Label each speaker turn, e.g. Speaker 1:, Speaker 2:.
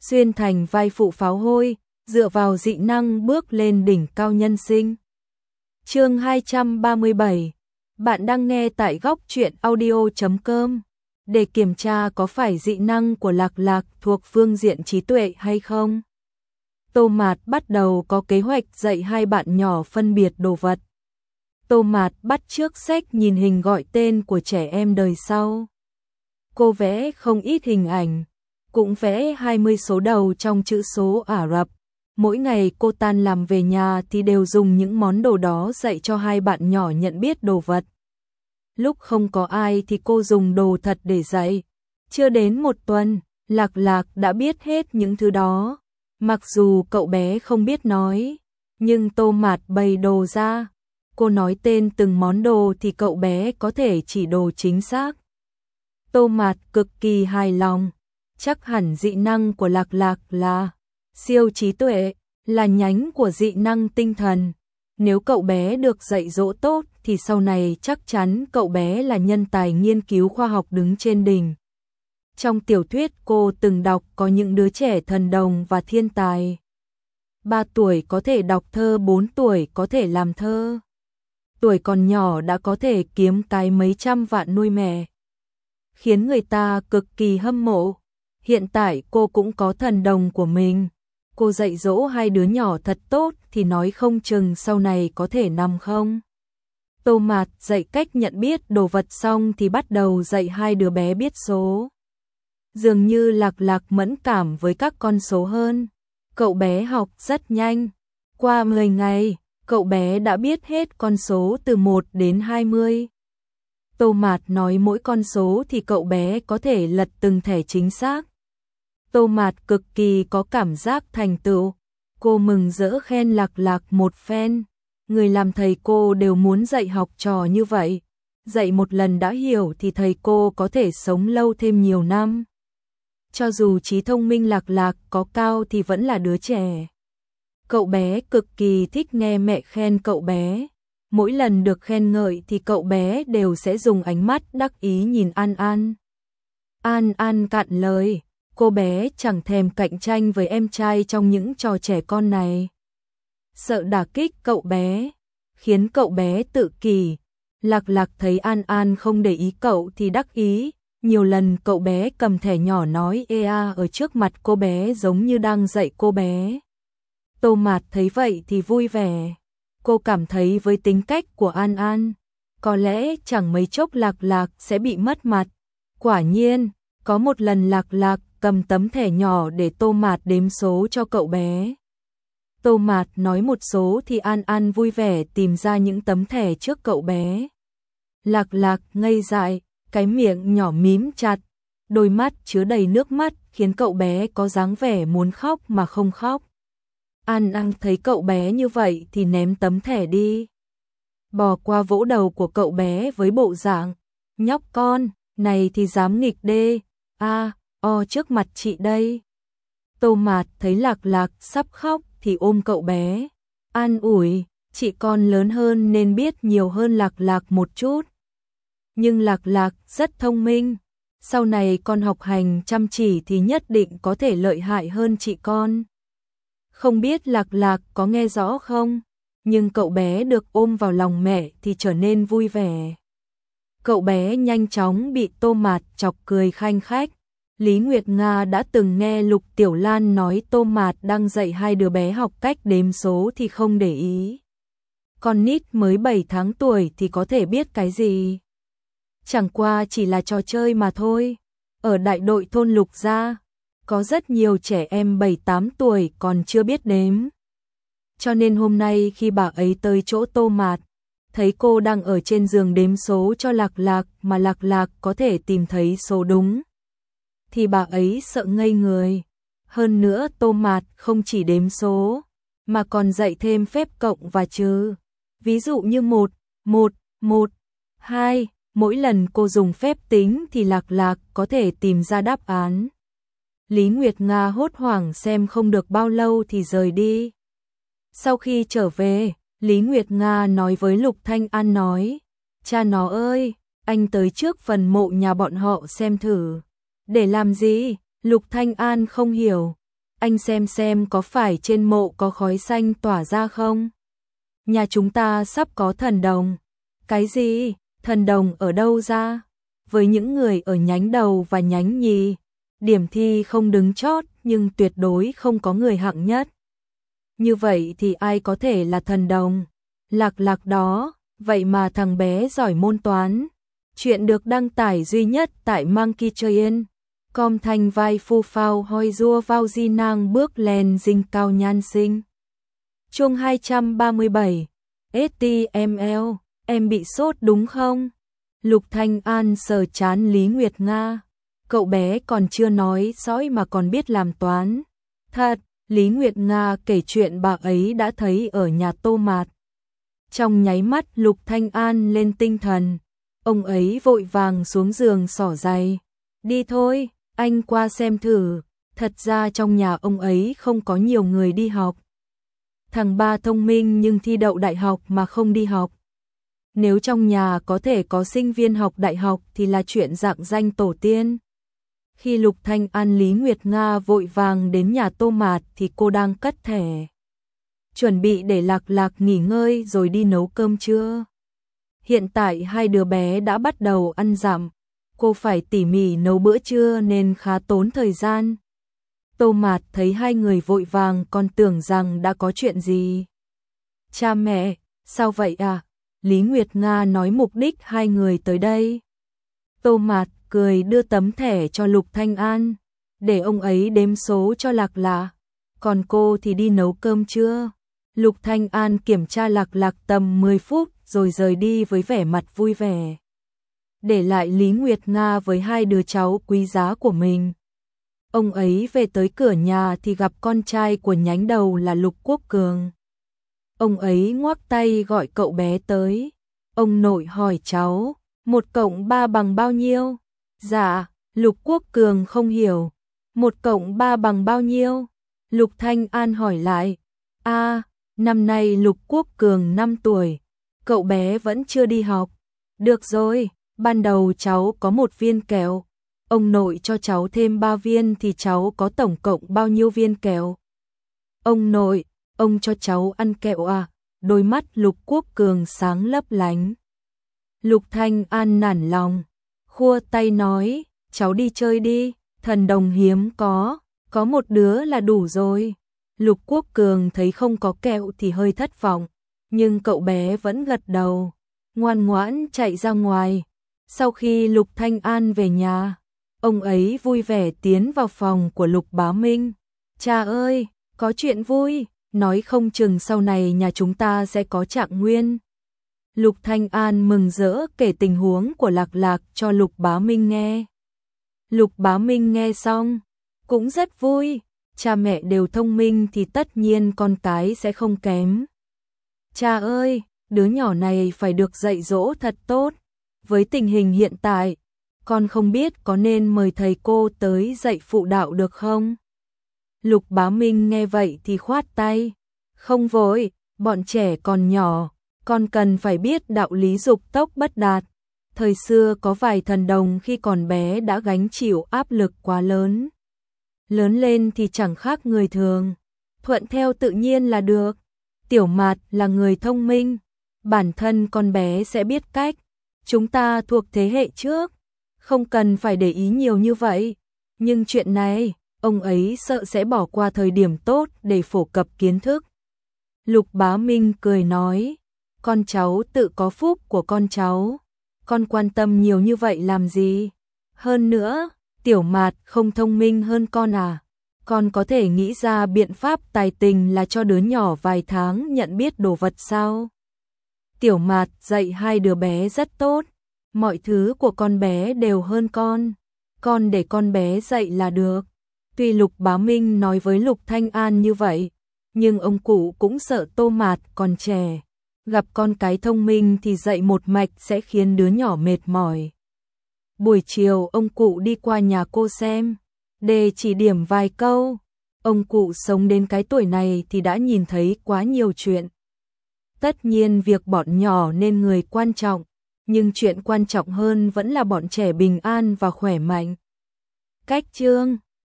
Speaker 1: xuyên thành vai phụ pháo hôi, dựa vào dị năng bước lên đỉnh cao nhân sinh. Chương 237. Bạn đang nghe tại góc truyện audio.com. Để kiểm tra có phải dị năng của Lạc Lạc thuộc phương diện trí tuệ hay không, Tô Mạt bắt đầu có kế hoạch dạy hai bạn nhỏ phân biệt đồ vật. Tô Mạt bắt chước sách nhìn hình gọi tên của trẻ em đời sau. Cô vẽ không ít hình ảnh, cũng vẽ 20 số đầu trong chữ số Ả Rập. Mỗi ngày cô tan làm về nhà thì đều dùng những món đồ đó dạy cho hai bạn nhỏ nhận biết đồ vật. Lúc không có ai thì cô dùng đồ thật để dạy. Chưa đến một tuần, Lạc Lạc đã biết hết những thứ đó. Mặc dù cậu bé không biết nói, nhưng Tô Mạt bày đồ ra. Cô nói tên từng món đồ thì cậu bé có thể chỉ đồ chính xác. Tô Mạt cực kỳ hài lòng. Chắc hẳn dị năng của Lạc Lạc là siêu trí tuệ, là nhánh của dị năng tinh thần. Nếu cậu bé được dạy dỗ tốt thì sau này chắc chắn cậu bé là nhân tài nghiên cứu khoa học đứng trên đỉnh. Trong tiểu thuyết cô từng đọc có những đứa trẻ thần đồng và thiên tài. 3 tuổi có thể đọc thơ, 4 tuổi có thể làm thơ. Tuổi còn nhỏ đã có thể kiếm cái mấy trăm vạn nuôi mẹ, khiến người ta cực kỳ hâm mộ. Hiện tại cô cũng có thần đồng của mình. Cô dạy dỗ hai đứa nhỏ thật tốt thì nói không chừng sau này có thể nằm không. Tô Mạt dạy cách nhận biết đồ vật xong thì bắt đầu dạy hai đứa bé biết số. Dường như Lạc Lạc mẫn cảm với các con số hơn. Cậu bé học rất nhanh. Qua 10 ngày, cậu bé đã biết hết con số từ 1 đến 20. Tô Mạt nói mỗi con số thì cậu bé có thể lật từng thẻ chính xác. Tô Mạt cực kỳ có cảm giác thành tựu. Cô mừng rỡ khen Lạc Lạc một phen. Người làm thầy cô đều muốn dạy học trò như vậy. Dạy một lần đã hiểu thì thầy cô có thể sống lâu thêm nhiều năm. Cho dù trí thông minh Lạc Lạc có cao thì vẫn là đứa trẻ. Cậu bé cực kỳ thích nghe mẹ khen cậu bé. Mỗi lần được khen ngợi thì cậu bé đều sẽ dùng ánh mắt đắc ý nhìn An An. An An cạn lời. Cô bé chẳng thèm cạnh tranh với em trai trong những trò trẻ con này. Sợ đả kích cậu bé, khiến cậu bé tự kỷ. Lạc Lạc thấy An An không để ý cậu thì đắc ý. Nhiều lần cậu bé cầm thẻ nhỏ nói ea ở trước mặt cô bé giống như đang dạy cô bé. Tô Mạt thấy vậy thì vui vẻ. Cô cảm thấy với tính cách của An An, có lẽ chẳng mấy chốc Lạc Lạc sẽ bị mất mặt. Quả nhiên, có một lần Lạc Lạc cầm tấm thẻ nhỏ để Tô Mạt đếm số cho cậu bé. Tô Mạt nói một số thì An An vui vẻ tìm ra những tấm thẻ trước cậu bé. Lạc Lạc ngây dại, cái miệng nhỏ mím chặt, đôi mắt chứa đầy nước mắt khiến cậu bé có dáng vẻ muốn khóc mà không khóc. An An thấy cậu bé như vậy thì ném tấm thẻ đi. Bò qua vỗ đầu của cậu bé với bộ dạng, nhóc con, này thì dám nghịch đê, trước mặt chị đây. Tô Mạt thấy Lạc Lạc sắp khóc thì ôm cậu bé, an ủi, chị con lớn hơn nên biết nhiều hơn Lạc Lạc một chút. Nhưng Lạc Lạc rất thông minh, sau này con học hành chăm chỉ thì nhất định có thể lợi hại hơn chị con. Không biết Lạc Lạc có nghe rõ không, nhưng cậu bé được ôm vào lòng mẹ thì trở nên vui vẻ. Cậu bé nhanh chóng bị Tô Mạt chọc cười khanh khách. Lý Nguyệt Nga đã từng nghe Lục Tiểu Lan nói Tô Mạt đang dạy hai đứa bé học cách đếm số thì không để ý. Con nít mới 7 tháng tuổi thì có thể biết cái gì. Chẳng qua chỉ là trò chơi mà thôi. Ở đại đội thôn Lục gia, có rất nhiều trẻ em 7-8 tuổi còn chưa biết đếm. Cho nên hôm nay khi bà ấy tới chỗ Tô Mạt, thấy cô đang ở trên giường đếm số cho Lạc Lạc mà Lạc Lạc có thể tìm thấy số đúng, thì bà ấy sợ ngây người. Hơn nữa Tô Mạt không chỉ đếm số, mà còn dạy thêm phép cộng và trừ. Ví dụ như 1, 1, 1, 2, mỗi lần cô dùng phép tính thì Lạc Lạc có thể tìm ra đáp án. Lý Nguyệt Nga hốt hoảng xem không được bao lâu thì rời đi. Sau khi trở về, Lý Nguyệt Nga nói với Lục Thanh An nói, cha nó ơi, anh tới trước phần mộ nhà bọn họ xem thử. Để làm gì? Lục Thanh An không hiểu. anh xem có phải trên mộ có khói xanh tỏa ra không? Nhà chúng ta sắp có thần đồng. Cái gì? Thần đồng ở đâu ra? Với những người ở nhánh đầu và nhánh nhì, điểm thi không đứng chót nhưng tuyệt đối không có người hạng nhất. Như vậy thì ai có thể là thần đồng? Lạc Lạc đó, vậy mà thằng bé giỏi môn toán. Chuyện được đăng tải duy nhất tại Monkey Train. Com thành vai phu phao hoi rua vào di nang bước lên dinh cao nhan sinh. Chương 237 STML, em bị sốt đúng không? Lục Thanh An sờ chán Lý Nguyệt Nga. Cậu bé còn chưa nói sõi mà còn biết làm toán. Thật, Lý Nguyệt Nga kể chuyện bà ấy đã thấy ở nhà Tô Mạt. Trong nháy mắt Lục Thanh An lên tinh thần. Ông ấy vội vàng xuống giường xỏ giày. Đi thôi, anh qua xem thử. Thật ra trong nhà ông ấy không có nhiều người đi học. Thằng ba thông minh nhưng thi đậu đại học mà không đi học. Nếu trong nhà có thể có sinh viên học đại học thì là chuyện rạng danh tổ tiên. Khi Lục Thanh An Lý Nguyệt Nga vội vàng đến nhà Tô Mạt thì cô đang cất thẻ. Chuẩn bị để Lạc Lạc nghỉ ngơi rồi đi nấu cơm trưa. Hiện tại hai đứa bé đã bắt đầu ăn dặm. Cô phải tỉ mỉ nấu bữa trưa nên khá tốn thời gian. Tô Mạt thấy hai người vội vàng còn tưởng rằng đã có chuyện gì. Cha mẹ, sao vậy à? Lý Nguyệt Nga nói mục đích hai người tới đây. Tô Mạt cười đưa tấm thẻ cho Lục Thanh An, để ông ấy đếm số cho Lạc Lạc. Còn cô thì đi nấu cơm trưa. Lục Thanh An kiểm tra Lạc Lạc tầm 10 phút rồi rời đi với vẻ mặt vui vẻ. Để lại Lý Nguyệt Nga với hai đứa cháu quý giá của mình. Ông ấy về tới cửa nhà thì gặp con trai của nhánh đầu là Lục Quốc Cường. Ông ấy ngoắc tay gọi cậu bé tới. Ông nội hỏi cháu, 1 cộng 3 bằng bao nhiêu? Dạ, Lục Quốc Cường không hiểu. 1 cộng 3 bằng bao nhiêu? Lục Thanh An hỏi lại. Năm nay Lục Quốc Cường 5 tuổi. Cậu bé vẫn chưa đi học. Được rồi, ban đầu cháu có 1 viên kẹo. Ông nội cho cháu thêm 3 viên thì cháu có tổng cộng bao nhiêu viên kẹo? Ông nội, ông cho cháu ăn kẹo à? Đôi mắt Lục Quốc Cường sáng lấp lánh. Lục Thanh An nản lòng, khua tay nói, cháu đi chơi đi, thần đồng hiếm có 1 đứa là đủ rồi. Lục Quốc Cường thấy không có kẹo thì hơi thất vọng, nhưng cậu bé vẫn gật đầu, ngoan ngoãn chạy ra ngoài. Sau khi Lục Thanh An về nhà, ông ấy vui vẻ tiến vào phòng của Lục Bá Minh. Cha ơi, có chuyện vui, nói không chừng sau này nhà chúng ta sẽ có Trạng Nguyên. Lục Thanh An mừng rỡ kể tình huống của Lạc Lạc cho Lục Bá Minh nghe. Lục Bá Minh nghe xong, cũng rất vui, cha mẹ đều thông minh thì tất nhiên con cái sẽ không kém. Cha ơi, đứa nhỏ này phải được dạy dỗ thật tốt. Với tình hình hiện tại, con không biết có nên mời thầy cô tới dạy phụ đạo được không? Lục Bá Minh nghe vậy thì khoát tay. Không vội, bọn trẻ còn nhỏ, con cần phải biết đạo lý dục tốc bất đạt. Thời xưa có vài thần đồng khi còn bé đã gánh chịu áp lực quá lớn. Lớn lên thì chẳng khác người thường, thuận theo tự nhiên là được. Tiểu Mạt là người thông minh, bản thân con bé sẽ biết cách. Chúng ta thuộc thế hệ trước, không cần phải để ý nhiều như vậy. Nhưng chuyện này, ông ấy sợ sẽ bỏ qua thời điểm tốt để phổ cập kiến thức. Lục Bá Minh cười nói, con cháu tự có phúc của con cháu, con quan tâm nhiều như vậy làm gì? Hơn nữa, Tiểu Mạt không thông minh hơn con à? Con có thể nghĩ ra biện pháp tài tình là cho đứa nhỏ vài tháng nhận biết đồ vật sao? Tiểu Mạt dạy hai đứa bé rất tốt, mọi thứ của con bé đều hơn con để con bé dạy là được. Tuy Lục Bá Minh nói với Lục Thanh An như vậy, nhưng ông cụ cũng sợ Tô Mạt còn trẻ, gặp con cái thông minh thì dạy một mạch sẽ khiến đứa nhỏ mệt mỏi. Buổi chiều ông cụ đi qua nhà cô xem, để chỉ điểm vài câu. Ông cụ sống đến cái tuổi này thì đã nhìn thấy quá nhiều chuyện. Tất nhiên việc bọn nhỏ nên người quan trọng, nhưng chuyện quan trọng hơn vẫn là bọn trẻ bình an và khỏe mạnh. Cách chương